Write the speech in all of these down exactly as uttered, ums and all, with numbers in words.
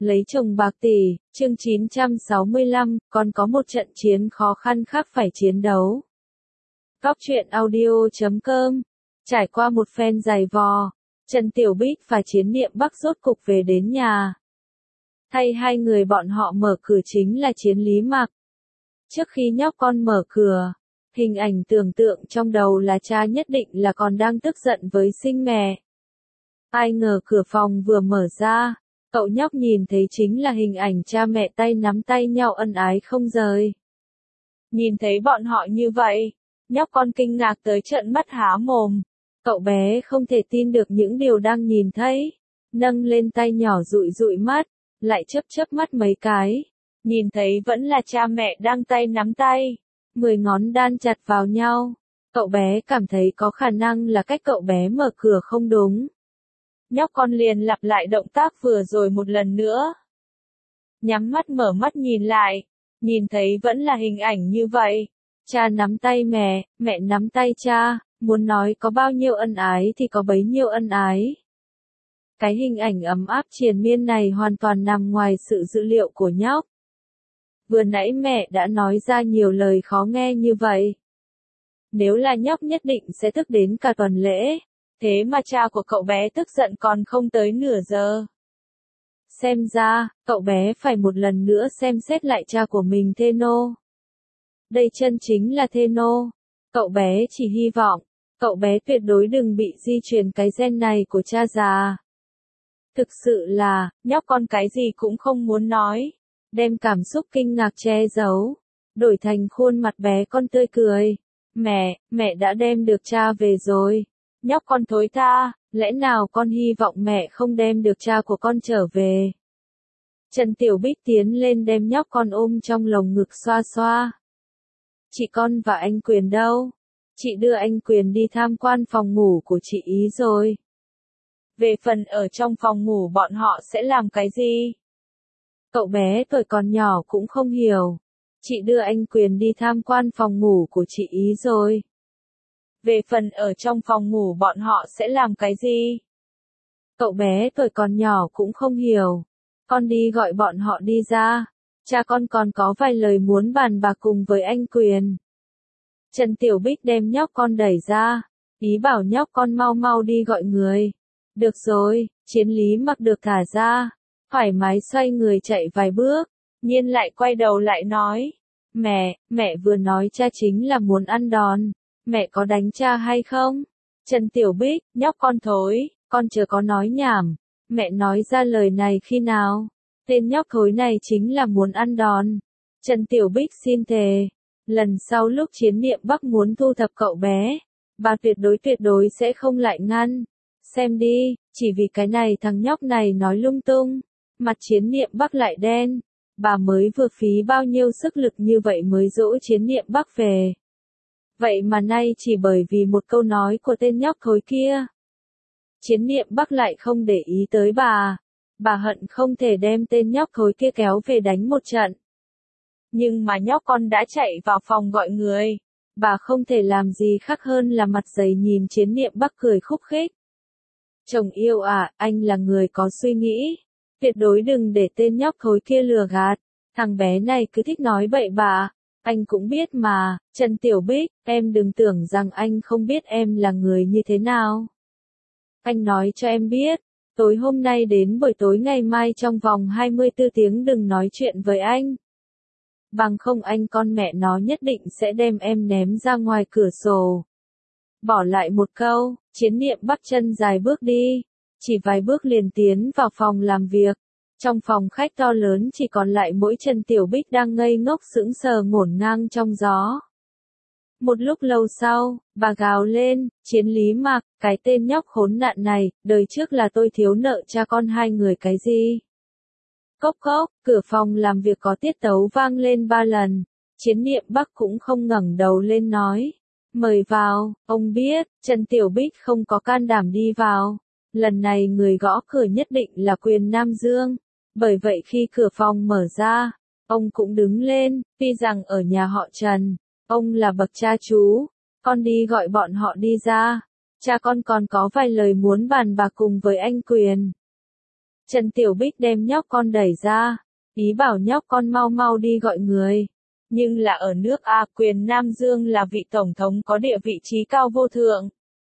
Lấy chồng bạc tỷ, chương chín trăm sáu mươi lăm, còn có một trận chiến khó khăn khác phải chiến đấu. Góc truyện audio chấm com. Trải qua một phen dày vò, Trần Tiểu Bích và Chiến Niệm Bắc rốt cục về đến nhà. Thay hai người bọn họ mở cửa chính là Chiến Lý Mặc. Trước khi nhóc con mở cửa, hình ảnh tưởng tượng trong đầu là cha nhất định là còn đang tức giận với sinh mẹ. Ai ngờ cửa phòng vừa mở ra, cậu nhóc nhìn thấy chính là hình ảnh cha mẹ tay nắm tay nhau ân ái không rời. Nhìn thấy bọn họ như vậy, nhóc con kinh ngạc tới trợn mắt há mồm. Cậu bé không thể tin được những điều đang nhìn thấy, nâng lên tay nhỏ dụi dụi mắt, lại chớp chớp mắt mấy cái. Nhìn thấy vẫn là cha mẹ đang tay nắm tay, mười ngón đan chặt vào nhau. Cậu bé cảm thấy có khả năng là cách cậu bé mở cửa không đúng. Nhóc con liền lặp lại động tác vừa rồi một lần nữa. Nhắm mắt mở mắt nhìn lại, nhìn thấy vẫn là hình ảnh như vậy. Cha nắm tay mẹ, mẹ nắm tay cha, muốn nói có bao nhiêu ân ái thì có bấy nhiêu ân ái. Cái hình ảnh ấm áp triền miên này hoàn toàn nằm ngoài sự dự liệu của nhóc. Vừa nãy mẹ đã nói ra nhiều lời khó nghe như vậy. Nếu là nhóc nhất định sẽ tức đến cả tuần lễ. Thế mà cha của cậu bé tức giận còn không tới nửa giờ. Xem ra, cậu bé phải một lần nữa xem xét lại cha của mình Theno. Đây chân chính là Theno. Cậu bé chỉ hy vọng, cậu bé tuyệt đối đừng bị di truyền cái gen này của cha già. Thực sự là, nhóc con cái gì cũng không muốn nói. Đem cảm xúc kinh ngạc che giấu, đổi thành khuôn mặt bé con tươi cười. Mẹ, mẹ đã đem được cha về rồi. Nhóc con thối tha, lẽ nào con hy vọng mẹ không đem được cha của con trở về? Trần Tiểu Bích tiến lên đem nhóc con ôm trong lồng ngực xoa xoa. Chị con và anh Quyền đâu? Chị đưa anh Quyền đi tham quan phòng ngủ của chị ý rồi. Về phần ở trong phòng ngủ bọn họ sẽ làm cái gì? Cậu bé tuổi còn nhỏ cũng không hiểu. Chị đưa anh Quyền đi tham quan phòng ngủ của chị ý rồi. Về phần ở trong phòng ngủ bọn họ sẽ làm cái gì? Cậu bé tuổi còn nhỏ cũng không hiểu. Con đi gọi bọn họ đi ra. Cha con còn có vài lời muốn bàn bạc cùng với anh Quyền. Trần Tiểu Bích đem nhóc con đẩy ra. Ý bảo nhóc con mau mau đi gọi người. Được rồi, Chiến Lý Mặc được thả ra. Thoải mái xoay người chạy vài bước. Nhiên lại quay đầu lại nói. Mẹ, mẹ vừa nói cha chính là muốn ăn đòn. Mẹ có đánh cha hay không? Trần Tiểu Bích, nhóc con thối, con chưa có nói nhảm. Mẹ nói ra lời này khi nào? Tên nhóc thối này chính là muốn ăn đòn. Trần Tiểu Bích xin thề. Lần sau lúc Chiến Niệm Bắc muốn thu thập cậu bé, bà tuyệt đối tuyệt đối sẽ không lại ngăn. Xem đi, chỉ vì cái này thằng nhóc này nói lung tung. Mặt Chiến Niệm Bắc lại đen. Bà mới vừa phí bao nhiêu sức lực như vậy mới dỗ Chiến Niệm Bắc về. Vậy mà nay chỉ bởi vì một câu nói của tên nhóc thối kia. Chiến Niệm Bắc lại không để ý tới bà. Bà hận không thể đem tên nhóc thối kia kéo về đánh một trận. Nhưng mà nhóc con đã chạy vào phòng gọi người. Bà không thể làm gì khác hơn là mặt dày nhìn Chiến Niệm Bắc cười khúc khích. Chồng yêu à, anh là người có suy nghĩ. Tuyệt đối đừng để tên nhóc thối kia lừa gạt. Thằng bé này cứ thích nói bậy bạ. Anh cũng biết mà, Trần Tiểu Bích, em đừng tưởng rằng anh không biết em là người như thế nào. Anh nói cho em biết, tối hôm nay đến buổi tối ngày mai trong vòng hai mươi tư tiếng đừng nói chuyện với anh. Bằng không anh con mẹ nó nhất định sẽ đem em ném ra ngoài cửa sổ. Bỏ lại một câu, Chiến Niệm Bắc chân dài bước đi, chỉ vài bước liền tiến vào phòng làm việc. Trong phòng khách to lớn chỉ còn lại mỗi Trần Tiểu Bích đang ngây ngốc sững sờ ngổn ngang trong gió. Một lúc lâu sau, bà gào lên, Chiến Lý Mặc, cái tên nhóc khốn nạn này, đời trước là tôi thiếu nợ cha con hai người cái gì? Cốc cốc, cửa phòng làm việc có tiết tấu vang lên ba lần. Chiến Niệm Bắc cũng không ngẩng đầu lên nói. Mời vào, ông biết, Trần Tiểu Bích không có can đảm đi vào. Lần này người gõ cửa nhất định là Quyền Nam Dương. Bởi vậy khi cửa phòng mở ra, ông cũng đứng lên, tuy rằng ở nhà họ Trần, ông là bậc cha chú, con đi gọi bọn họ đi ra, cha con còn có vài lời muốn bàn bạc cùng với anh Quyền. Trần Tiểu Bích đem nhóc con đẩy ra, ý bảo nhóc con mau mau đi gọi người. Nhưng là ở nước A, Quyền Nam Dương là vị tổng thống có địa vị trí cao vô thượng.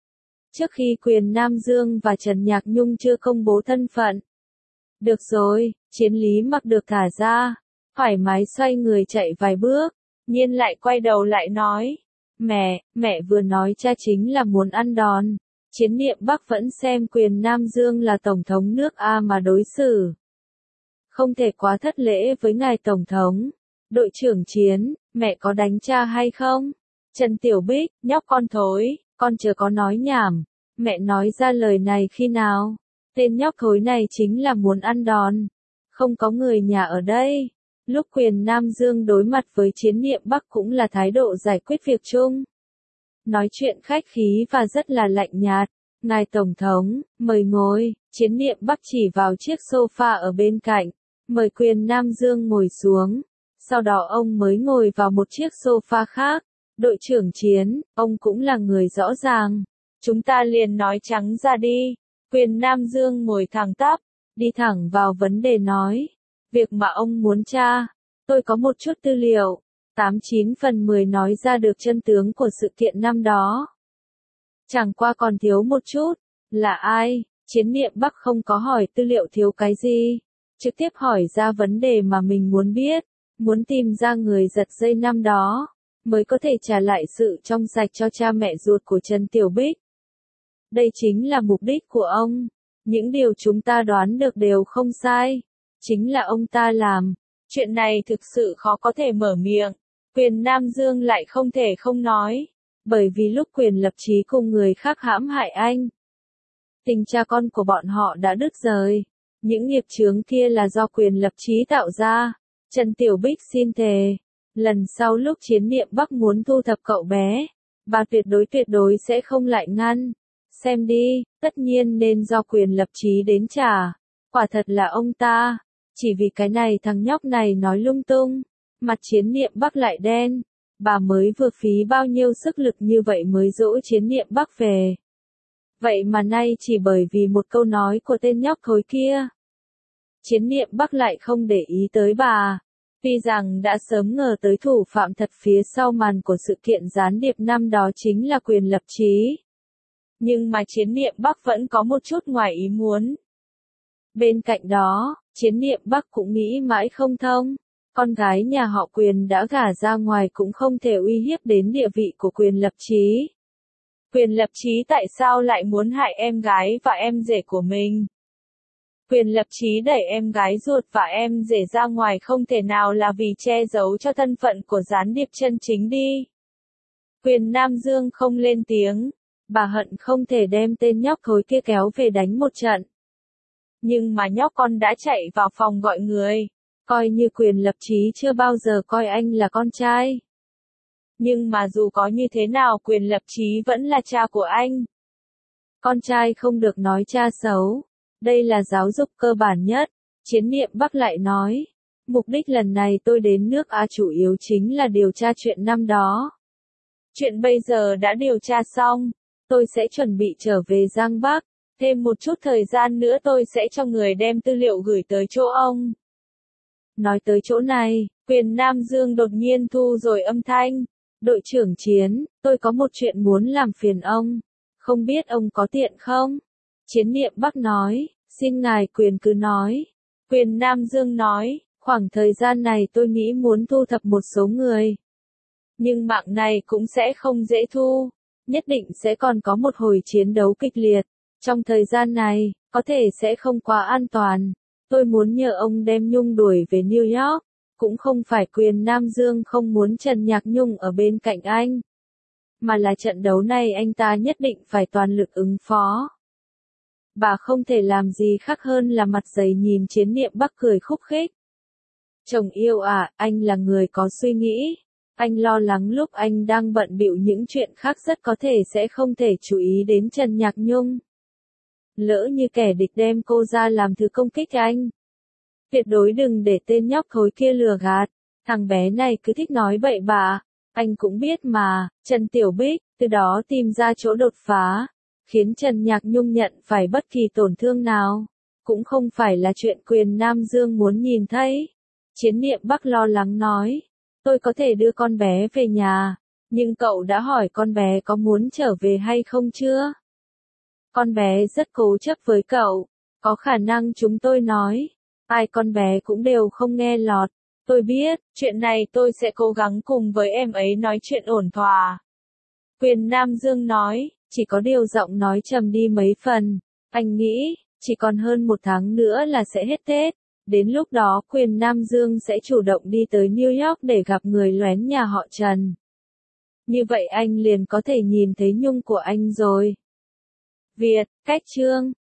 Trước khi Quyền Nam Dương và Trần Nhạc Nhung chưa công bố thân phận. Được rồi, Chiến Lý Mặc được thả ra, thoải mái xoay người chạy vài bước, nhiên lại quay đầu lại nói. Mẹ, mẹ vừa nói cha chính là muốn ăn đòn. Chiến Niệm Bắc vẫn xem Quyền Nam Dương là tổng thống nước A mà đối xử. Không thể quá thất lễ với ngài tổng thống. Đội trưởng Chiến, mẹ có đánh cha hay không? Trần Tiểu Bích, nhóc con thối, con chưa có nói nhảm. Mẹ nói ra lời này khi nào? Tên nhóc thối này chính là muốn ăn đòn. Không có người nhà ở đây. Lúc Quyền Nam Dương đối mặt với Chiến Niệm Bắc cũng là thái độ giải quyết việc chung. Nói chuyện khách khí và rất là lạnh nhạt. Ngài Tổng thống, mời ngồi. Chiến Niệm Bắc chỉ vào chiếc sofa ở bên cạnh. Mời Quyền Nam Dương ngồi xuống. Sau đó ông mới ngồi vào một chiếc sofa khác. Đội trưởng Chiến, ông cũng là người rõ ràng. Chúng ta liền nói trắng ra đi. Quyền Nam Dương ngồi thẳng tắp, đi thẳng vào vấn đề nói. Việc mà ông muốn tra, tôi có một chút tư liệu. Tám chín phần mười nói ra được chân tướng của sự kiện năm đó. Chẳng qua còn thiếu một chút. Là ai? Chiến Niệm Bắc không có hỏi tư liệu thiếu cái gì. Trực tiếp hỏi ra vấn đề mà mình muốn biết. Muốn tìm ra người giật dây năm đó. Mới có thể trả lại sự trong sạch cho cha mẹ ruột của Trần Tiểu Bích. Đây chính là mục đích của ông. Những điều chúng ta đoán được đều không sai. Chính là ông ta làm. Chuyện này thực sự khó có thể mở miệng. Quyền Nam Dương lại không thể không nói. Bởi vì lúc Quyền Lập Chí cùng người khác hãm hại anh. Tình cha con của bọn họ đã đứt rời. Những nghiệp chướng kia là do Quyền Lập Chí tạo ra. Trần Tiểu Bích xin thề. Lần sau lúc Chiến Niệm Bắc muốn thu thập cậu bé. Bà tuyệt đối tuyệt đối sẽ không lại ngăn. Xem đi, tất nhiên nên do Quyền Lập Chí đến trả. Quả thật là ông ta. Chỉ vì cái này thằng nhóc này nói lung tung. Mặt Chiến Niệm Bắc lại đen. Bà mới vừa phí bao nhiêu sức lực như vậy mới dỗ Chiến Niệm Bắc về. Vậy mà nay chỉ bởi vì một câu nói của tên nhóc thối kia. Chiến Niệm Bắc lại không để ý tới bà. Tuy rằng đã sớm ngờ tới thủ phạm thật phía sau màn của sự kiện gián điệp năm đó chính là Quyền Lập Chí. Nhưng mà Chiến Niệm Bắc vẫn có một chút ngoài ý muốn. Bên cạnh đó, Chiến Niệm Bắc cũng nghĩ mãi không thông. Con gái nhà họ Quyền đã gả ra ngoài cũng không thể uy hiếp đến địa vị của Quyền Lập Chí. Quyền Lập Chí tại sao lại muốn hại em gái và em rể của mình? Quyền Lập Chí đẩy em gái ruột và em rể ra ngoài không thể nào là vì che giấu cho thân phận của gián điệp chân chính đi. Quyền Nam Dương không lên tiếng. Bà hận không thể đem tên nhóc thối kia kéo về đánh một trận. Nhưng mà nhóc con đã chạy vào phòng gọi người. Coi như Quyền Lập Chí chưa bao giờ coi anh là con trai. Nhưng mà dù có như thế nào Quyền Lập Chí vẫn là cha của anh. Con trai không được nói cha xấu. Đây là giáo dục cơ bản nhất. Chiến Niệm Bắc lại nói. Mục đích lần này tôi đến nước A chủ yếu chính là điều tra chuyện năm đó. Chuyện bây giờ đã điều tra xong. Tôi sẽ chuẩn bị trở về Giang Bắc. Thêm một chút thời gian nữa tôi sẽ cho người đem tư liệu gửi tới chỗ ông. Nói tới chỗ này, Quyền Nam Dương đột nhiên thu rồi âm thanh. Đội trưởng Chiến, tôi có một chuyện muốn làm phiền ông. Không biết ông có tiện không? Chiến Niệm Bắc nói, xin ngài Quyền cứ nói. Quyền Nam Dương nói, khoảng thời gian này tôi nghĩ muốn thu thập một số người. Nhưng mạng này cũng sẽ không dễ thu. Nhất định sẽ còn có một hồi chiến đấu kịch liệt. Trong thời gian này, có thể sẽ không quá an toàn. Tôi muốn nhờ ông đem Nhung đuổi về New York. Cũng không phải Quyền Nam Dương không muốn Trần Nhạc Nhung ở bên cạnh anh. Mà là trận đấu này anh ta nhất định phải toàn lực ứng phó. Bà không thể làm gì khác hơn là mặt dày nhìn Chiến Niệm Bắc cười khúc khích. Chồng yêu à, anh là người có suy nghĩ. Anh lo lắng lúc anh đang bận bịu những chuyện khác rất có thể sẽ không thể chú ý đến Trần Nhạc Nhung. Lỡ như kẻ địch đem cô ra làm thứ công kích anh. Tuyệt đối đừng để tên nhóc thối kia lừa gạt. Thằng bé này cứ thích nói bậy bạ. Anh cũng biết mà, Trần Tiểu Bích, từ đó tìm ra chỗ đột phá. Khiến Trần Nhạc Nhung nhận phải bất kỳ tổn thương nào. cũng không phải là chuyện Quyền Nam Dương muốn nhìn thấy. Chiến Niệm Bắc lo lắng nói, tôi có thể đưa con bé về nhà, nhưng cậu đã hỏi con bé có muốn trở về hay không chưa? Con bé rất cố chấp với cậu, có khả năng chúng tôi nói, ai con bé cũng đều không nghe lọt. Tôi biết, chuyện này tôi sẽ cố gắng cùng với em ấy nói chuyện ổn thỏa. Quyền Nam Dương nói, chỉ có điều giọng nói trầm đi mấy phần. Anh nghĩ, chỉ còn hơn một tháng nữa là sẽ hết Tết. Đến lúc đó Quyền Nam Dương sẽ chủ động đi tới New York để gặp người lén nhà họ Trần. Như vậy anh liền có thể nhìn thấy nhung của anh rồi. Việt, cách chương